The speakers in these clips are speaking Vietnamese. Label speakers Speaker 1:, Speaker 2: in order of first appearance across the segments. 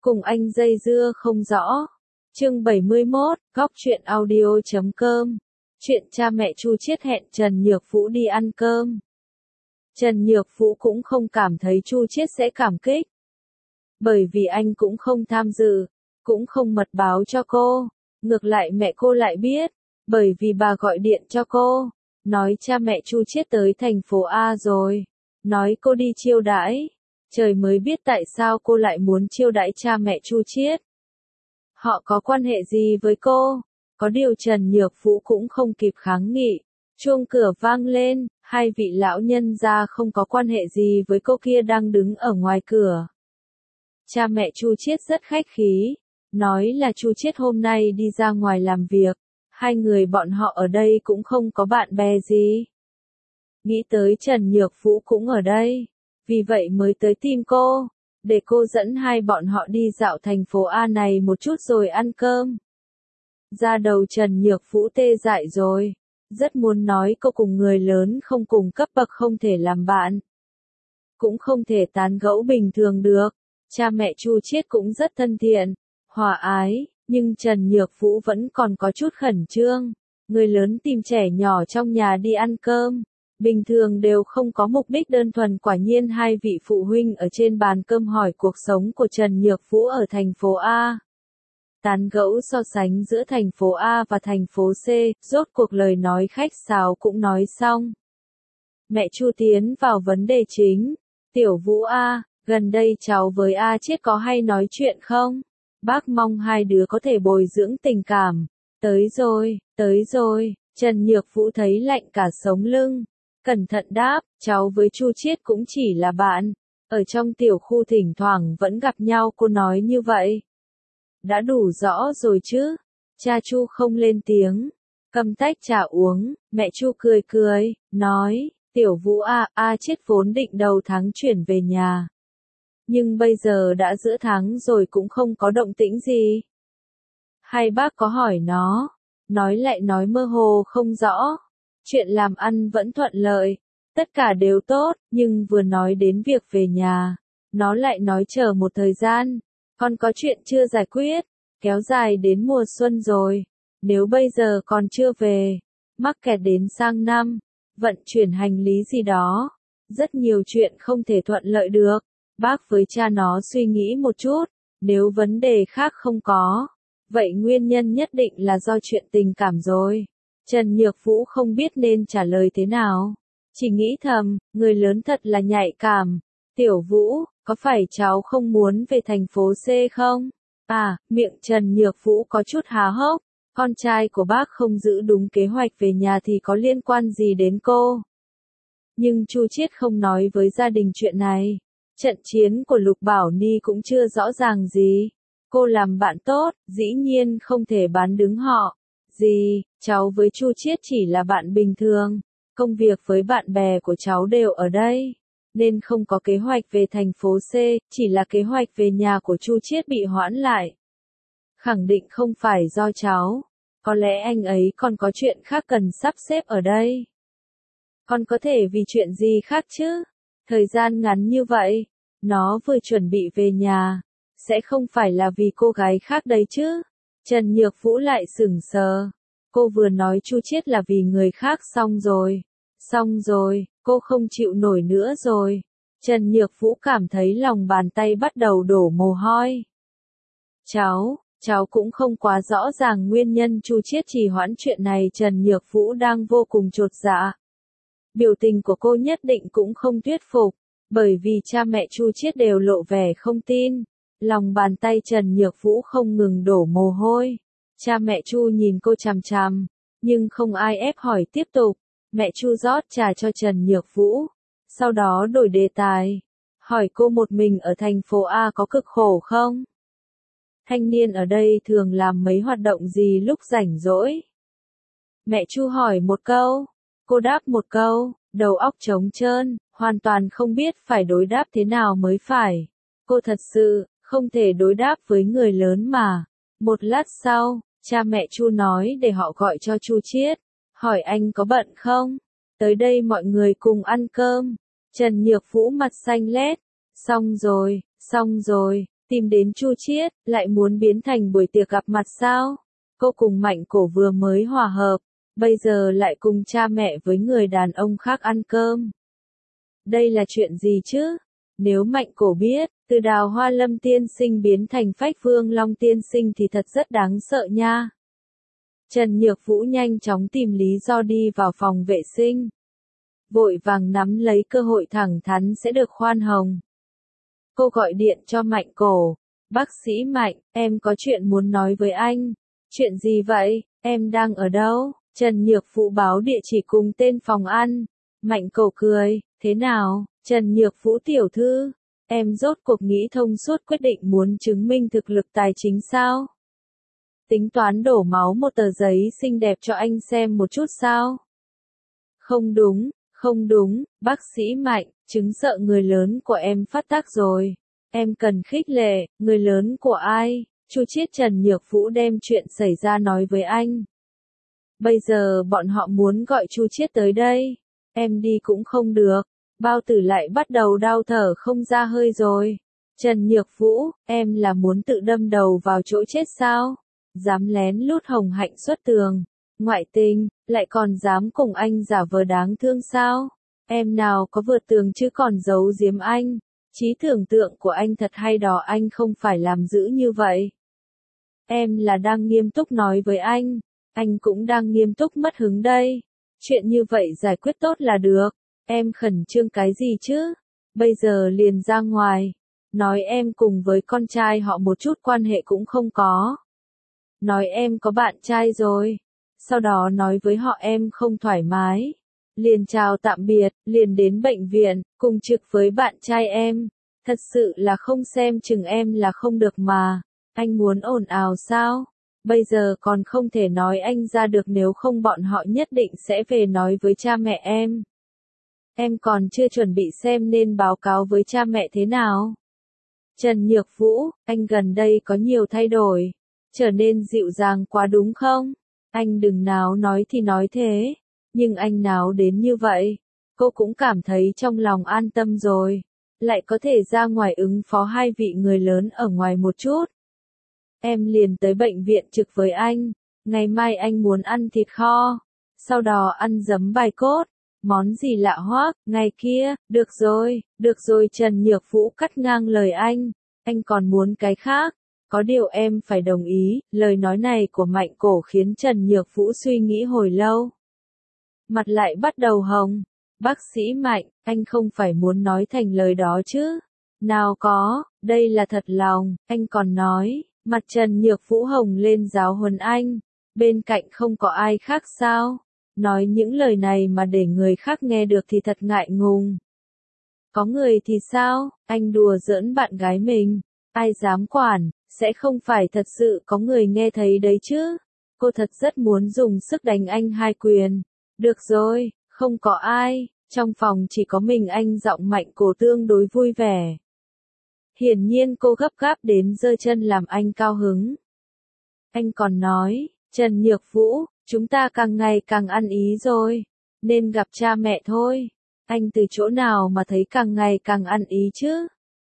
Speaker 1: cùng anh dây dưa không rõ. Chương 71, góc truyện audio.com. Chuyện cha mẹ Chu Chiết hẹn Trần Nhược Vũ đi ăn cơm. Trần Nhược Vũ cũng không cảm thấy Chu Chiết sẽ cảm kích. Bởi vì anh cũng không tham dự, cũng không mật báo cho cô. Ngược lại mẹ cô lại biết, bởi vì bà gọi điện cho cô, nói cha mẹ Chu Chiết tới thành phố A rồi, nói cô đi chiêu đãi. Trời mới biết tại sao cô lại muốn chiêu đãi cha mẹ Chu Chiết. Họ có quan hệ gì với cô? Có điều Trần Nhược Vũ cũng không kịp kháng nghị. Chuông cửa vang lên, hai vị lão nhân gia không có quan hệ gì với cô kia đang đứng ở ngoài cửa. Cha mẹ Chu Chiết rất khách khí, nói là Chu Chiết hôm nay đi ra ngoài làm việc, hai người bọn họ ở đây cũng không có bạn bè gì. Nghĩ tới Trần Nhược Vũ cũng ở đây, vì vậy mới tới tìm cô, để cô dẫn hai bọn họ đi dạo thành phố A này một chút rồi ăn cơm. Da đầu Trần Nhược Vũ tê dại rồi, rất muốn nói cô cùng người lớn không cùng cấp bậc không thể làm bạn, cũng không thể tán gẫu bình thường được. Cha mẹ Chu Chiết cũng rất thân thiện, hòa ái, nhưng Trần Nhược Vũ vẫn còn có chút khẩn trương. Người lớn tìm trẻ nhỏ trong nhà đi ăn cơm, bình thường đều không có mục đích đơn thuần. Quả nhiên hai vị phụ huynh ở trên bàn cơm hỏi cuộc sống của Trần Nhược Vũ ở thành phố A. Tán gẫu so sánh giữa thành phố A và thành phố C, rốt cuộc lời nói khách sáo cũng nói xong. Mẹ Chu tiến vào vấn đề chính. Tiểu Vũ A, gần đây cháu với A Chiết có hay nói chuyện không? Bác mong hai đứa có thể bồi dưỡng tình cảm. Tới rồi, Trần Nhược Vũ thấy lạnh cả sống lưng. Cẩn thận đáp, cháu với Chu Chiết cũng chỉ là bạn. Ở trong tiểu khu thỉnh thoảng vẫn gặp nhau. Cô nói như vậy đã đủ rõ rồi chứ. Cha Chu không lên tiếng, cầm tách trà uống. Mẹ Chu cười, nói, Tiểu Vũ A, A Chiết vốn định đầu tháng chuyển về nhà. Nhưng bây giờ đã giữa tháng rồi cũng không có động tĩnh gì. Hai bác có hỏi nó, nói lại nói mơ hồ không rõ. Chuyện làm ăn vẫn thuận lợi, tất cả đều tốt, nhưng vừa nói đến việc về nhà, nó lại nói chờ một thời gian, còn có chuyện chưa giải quyết, kéo dài đến mùa xuân rồi. Nếu bây giờ còn chưa về, mắc kẹt đến sang năm, vận chuyển hành lý gì đó, rất nhiều chuyện không thể thuận lợi được. Bác với cha nó suy nghĩ một chút, nếu vấn đề khác không có, vậy nguyên nhân nhất định là do chuyện tình cảm rồi. Trần Nhược Vũ không biết nên trả lời thế nào, chỉ nghĩ thầm, người lớn thật là nhạy cảm. Tiểu Vũ, có phải cháu không muốn về thành phố C không? À, miệng Trần Nhược Vũ có chút há hốc, con trai của bác không giữ đúng kế hoạch về nhà thì có liên quan gì đến cô? Nhưng Chu Chiết không nói với gia đình chuyện này. Trận chiến của Lục Bảo Ni cũng chưa rõ ràng gì. Cô làm bạn tốt, dĩ nhiên không thể bán đứng họ. Gì, cháu với Chu Chiết chỉ là bạn bình thường. Công việc với bạn bè của cháu đều ở đây, nên không có kế hoạch về thành phố C, chỉ là kế hoạch về nhà của Chu Chiết bị hoãn lại. Khẳng định không phải do cháu. Có lẽ anh ấy còn có chuyện khác cần sắp xếp ở đây. Còn có thể vì chuyện gì khác chứ? Thời gian ngắn như vậy, nó vừa chuẩn bị về nhà, sẽ không phải là vì cô gái khác đấy chứ? Trần Nhược Vũ lại sững sờ. Cô vừa nói Chu Chiết là vì người khác xong rồi, cô không chịu nổi nữa rồi. Trần Nhược Vũ cảm thấy lòng bàn tay bắt đầu đổ mồ hôi. Cháu cũng không quá rõ ràng nguyên nhân Chu Chiết trì hoãn chuyện này. Trần Nhược Vũ đang vô cùng chột dạ. Biểu tình của cô nhất định cũng không thuyết phục, bởi vì cha mẹ Chu Chiết đều lộ vẻ không tin. Lòng bàn tay Trần Nhược Vũ không ngừng đổ mồ hôi. Cha mẹ Chu nhìn cô chằm chằm, nhưng không ai ép hỏi tiếp tục. Mẹ Chu rót trà cho Trần Nhược Vũ, sau đó đổi đề tài, hỏi cô một mình ở thành phố A có cực khổ không? Thanh niên ở đây thường làm mấy hoạt động gì lúc rảnh rỗi? Mẹ Chu hỏi một câu, cô đáp một câu, đầu óc trống trơn, hoàn toàn không biết phải đối đáp thế nào mới phải. Cô thật sự không thể đối đáp với người lớn mà. Một lát sau, cha mẹ Chu nói để họ gọi cho Chu Chiết, hỏi anh có bận không? Tới đây mọi người cùng ăn cơm. Trần Nhược Vũ mặt xanh lét. Xong rồi, Tìm đến Chu Chiết, lại muốn biến thành buổi tiệc gặp mặt sao? Cô cùng Mạnh Cổ vừa mới hòa hợp, bây giờ lại cùng cha mẹ với người đàn ông khác ăn cơm. Đây là chuyện gì chứ? Nếu Mạnh Cổ biết, từ Đào Hoa Lâm tiên sinh biến thành Phách Vương Long tiên sinh thì thật rất đáng sợ nha. Trần Nhược Vũ nhanh chóng tìm lý do đi vào phòng vệ sinh. Vội vàng nắm lấy cơ hội thẳng thắn sẽ được khoan hồng. Cô gọi điện cho Mạnh Cổ. Bác sĩ Mạnh, em có chuyện muốn nói với anh. Chuyện gì vậy? Em đang ở đâu? Trần Nhược Vũ báo địa chỉ cùng tên phòng ăn. Mạnh Cổ cười, thế nào? Trần Nhược Vũ tiểu thư, em rốt cuộc nghĩ thông suốt quyết định muốn chứng minh thực lực tài chính sao? Tính toán đổ máu một tờ giấy xinh đẹp cho anh xem một chút sao? Không đúng, bác sĩ Mạnh, chứng sợ người lớn của em phát tác rồi. Em cần khích lệ, người lớn của ai? Chu Chiết Trần Nhược Vũ đem chuyện xảy ra nói với anh. Bây giờ bọn họ muốn gọi Chu Chiết tới đây. Em đi cũng không được. Bao Tử lại bắt đầu đau thở không ra hơi rồi. Trần Nhược Vũ, em là muốn tự đâm đầu vào chỗ chết sao? Dám lén lút Hồng Hạnh xuất tường. Ngoại tình, lại còn dám cùng anh giả vờ đáng thương sao? Em nào có vượt tường chứ còn giấu giếm anh. Trí tưởng tượng của anh thật hay đó, anh không phải làm dữ như vậy. Em là đang nghiêm túc nói với anh cũng đang nghiêm túc mất hứng đây. Chuyện như vậy giải quyết tốt là được. Em khẩn trương cái gì chứ? Bây giờ liền ra ngoài. Nói em cùng với con trai họ một chút quan hệ cũng không có. Nói em có bạn trai rồi. Sau đó nói với họ em không thoải mái. Liền chào tạm biệt, liền đến bệnh viện, cùng trực với bạn trai em. Thật sự là không xem chừng em là không được mà. Anh muốn ồn ào sao? Bây giờ còn không thể nói anh ra được, nếu không bọn họ nhất định sẽ về nói với cha mẹ em. Em còn chưa chuẩn bị xem nên báo cáo với cha mẹ thế nào. Trần Nhược Vũ, anh gần đây có nhiều thay đổi. Trở nên dịu dàng quá đúng không? Anh đừng náo nói thì nói thế. Nhưng anh náo đến như vậy. Cô cũng cảm thấy trong lòng an tâm rồi. Lại có thể ra ngoài ứng phó hai vị người lớn ở ngoài một chút. Em liền tới bệnh viện trực với anh. Ngày mai anh muốn ăn thịt kho. Sau đó ăn giấm bài cốt. Món gì lạ hoắc, ngày kia, được rồi Trần Nhược Vũ cắt ngang lời anh còn muốn cái khác. Có điều em phải đồng ý, lời nói này của Mạnh Cổ khiến Trần Nhược Vũ suy nghĩ hồi lâu. Mặt lại bắt đầu hồng. Bác sĩ Mạnh, anh không phải muốn nói thành lời đó chứ? Nào có, đây là thật lòng, anh còn nói. Mặt Trần Nhược Vũ hồng lên giáo huấn anh. Bên cạnh không có ai khác sao? Nói những lời này mà để người khác nghe được thì thật ngại ngùng. Có người thì sao? Anh đùa giỡn bạn gái mình. Ai dám quản, sẽ không phải thật sự có người nghe thấy đấy chứ. Cô thật rất muốn dùng sức đánh anh hai quyền. Được rồi, không có ai. Trong phòng chỉ có mình anh, giọng Mạnh Cổ tương đối vui vẻ. Hiển nhiên cô gấp gáp đến giơ chân làm anh cao hứng. Anh còn nói, Trần Nhược Vũ, chúng ta càng ngày càng ăn ý rồi. Nên gặp cha mẹ thôi. Anh từ chỗ nào mà thấy càng ngày càng ăn ý chứ?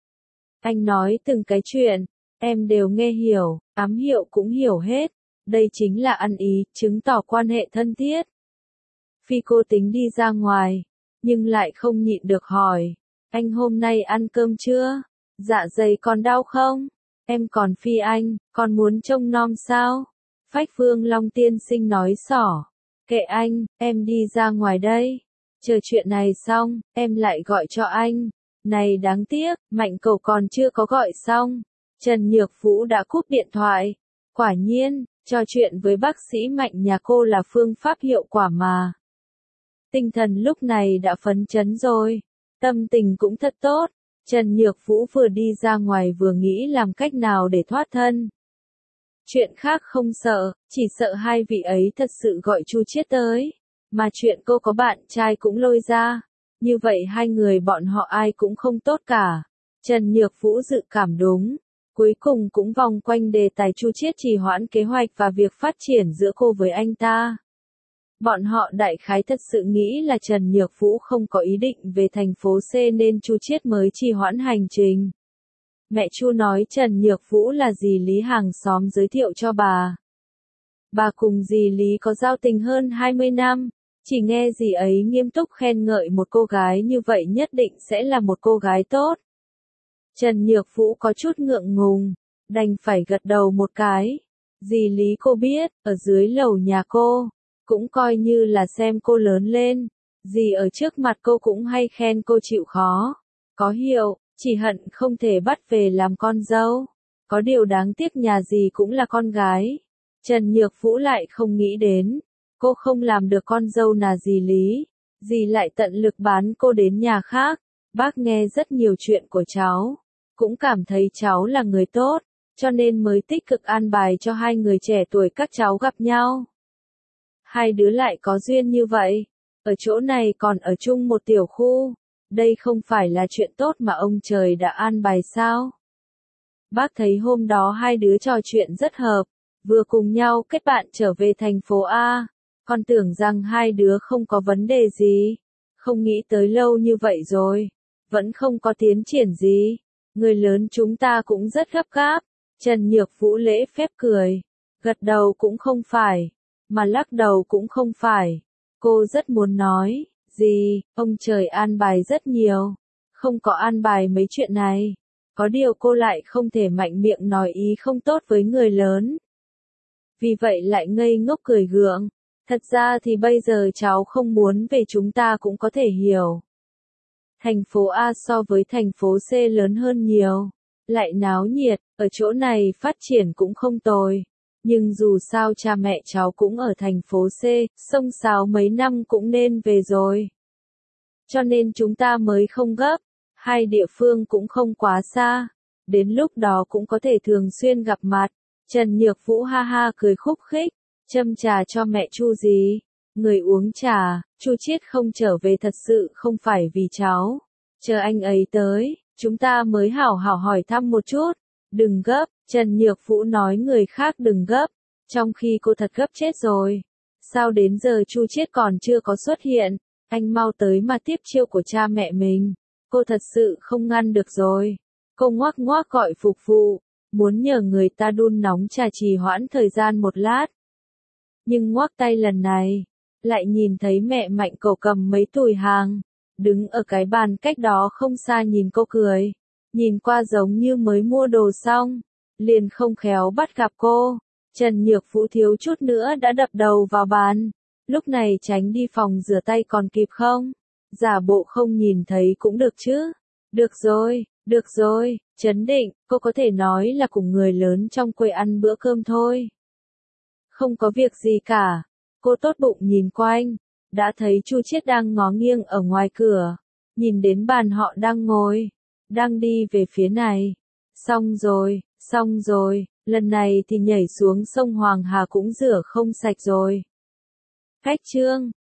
Speaker 1: Anh nói từng cái chuyện, em đều nghe hiểu, ám hiệu cũng hiểu hết. Đây chính là ăn ý, chứng tỏ quan hệ thân thiết. Phi cô tính đi ra ngoài, nhưng lại không nhịn được hỏi. Anh hôm nay ăn cơm chưa? Dạ dày còn đau không? Em còn Phi anh, còn muốn trông nom sao? Phách Vương Long tiên sinh nói xỏ. Kệ anh, em đi ra ngoài đây. Chờ chuyện này xong, em lại gọi cho anh. Này đáng tiếc, Mạnh Cổ còn chưa có gọi xong. Trần Nhược Vũ đã cúp điện thoại. Quả nhiên, trò chuyện với bác sĩ Mạnh nhà cô là phương pháp hiệu quả mà. Tinh thần lúc này đã phấn chấn rồi. Tâm tình cũng thật tốt. Trần Nhược Vũ vừa đi ra ngoài vừa nghĩ làm cách nào để thoát thân. Chuyện khác không sợ, chỉ sợ hai vị ấy thật sự gọi Chu Chiết tới. Mà chuyện cô có bạn trai cũng lôi ra. Như vậy hai người bọn họ ai cũng không tốt cả. Trần Nhược Vũ dự cảm đúng. Cuối cùng cũng vòng quanh đề tài Chu Chiết trì hoãn kế hoạch và việc phát triển giữa cô với anh ta. Bọn họ đại khái thật sự nghĩ là Trần Nhược Vũ không có ý định về thành phố C nên Chu Chiết mới trì hoãn hành trình. Mẹ Chu nói Trần Nhược Vũ là dì Lý hàng xóm giới thiệu cho bà. Bà cùng dì Lý có giao tình hơn 20 năm, chỉ nghe dì ấy nghiêm túc khen ngợi một cô gái như vậy nhất định sẽ là một cô gái tốt. Trần Nhược Vũ có chút ngượng ngùng, đành phải gật đầu một cái. Dì Lý cô biết, ở dưới lầu nhà cô, cũng coi như là xem cô lớn lên. Dì ở trước mặt cô cũng hay khen cô chịu khó, có hiệu, chỉ hận không thể bắt về làm con dâu. Có điều đáng tiếc nhà dì cũng là con gái. Trần Nhược Vũ lại không nghĩ đến, cô không làm được con dâu là dì Lý, dì lại tận lực bán cô đến nhà khác. Bác nghe rất nhiều chuyện của cháu, cũng cảm thấy cháu là người tốt, cho nên mới tích cực an bài cho hai người trẻ tuổi các cháu gặp nhau. Hai đứa lại có duyên như vậy, ở chỗ này còn ở chung một tiểu khu, đây không phải là chuyện tốt mà ông trời đã an bài sao? Bác thấy hôm đó hai đứa trò chuyện rất hợp, vừa cùng nhau kết bạn trở về thành phố A, còn tưởng rằng hai đứa không có vấn đề gì, không nghĩ tới lâu như vậy rồi, vẫn không có tiến triển gì, người lớn chúng ta cũng rất gấp gáp. Trần Nhược Vũ lễ phép cười, gật đầu cũng không phải, mà lắc đầu cũng không phải. Cô rất muốn nói, gì, ông trời an bài rất nhiều, không có an bài mấy chuyện này. Có điều cô lại không thể mạnh miệng nói ý không tốt với người lớn. Vì vậy lại ngây ngốc cười gượng. Thật ra thì bây giờ cháu không muốn về chúng ta cũng có thể hiểu. Thành phố A so với thành phố C lớn hơn nhiều, lại náo nhiệt, ở chỗ này phát triển cũng không tồi. Nhưng dù sao cha mẹ cháu cũng ở thành phố C, xông xáo mấy năm cũng nên về rồi. Cho nên chúng ta mới không gấp, hai địa phương cũng không quá xa, đến lúc đó cũng có thể thường xuyên gặp mặt. Trần Nhược Vũ ha ha cười khúc khích, châm trà cho mẹ Chu gì. Người uống trà, Chu Chiết không trở về thật sự không phải vì cháu. Chờ anh ấy tới, chúng ta mới hảo hảo hỏi thăm một chút. Đừng gấp, Trần Nhược Vũ nói người khác đừng gấp, trong khi cô thật gấp chết rồi. Sao đến giờ Chu Chiết còn chưa có xuất hiện, anh mau tới mà tiếp chiêu của cha mẹ mình. Cô thật sự không ngăn được rồi. Cô ngoác ngoác gọi phục vụ, muốn nhờ người ta đun nóng trà trì hoãn thời gian một lát. Nhưng ngoác tay lần này, lại nhìn thấy mẹ Mạnh Cầu cầm mấy tùi hàng, đứng ở cái bàn cách đó không xa nhìn cô cười. Nhìn qua giống như mới mua đồ xong, liền không khéo bắt gặp cô. Trần Nhược Vũ thiếu chút nữa đã đập đầu vào bàn. Lúc này tránh đi phòng rửa tay còn kịp không? Giả bộ không nhìn thấy cũng được chứ. Được rồi, trấn định, cô có thể nói là cùng người lớn trong quê ăn bữa cơm thôi. Không có việc gì cả. Cô tốt bụng nhìn quanh, đã thấy Chu Chiết đang ngó nghiêng ở ngoài cửa, nhìn đến bàn họ đang ngồi, đang đi về phía này. Xong rồi, lần này thì nhảy xuống sông Hoàng Hà cũng rửa không sạch rồi. Khách trương.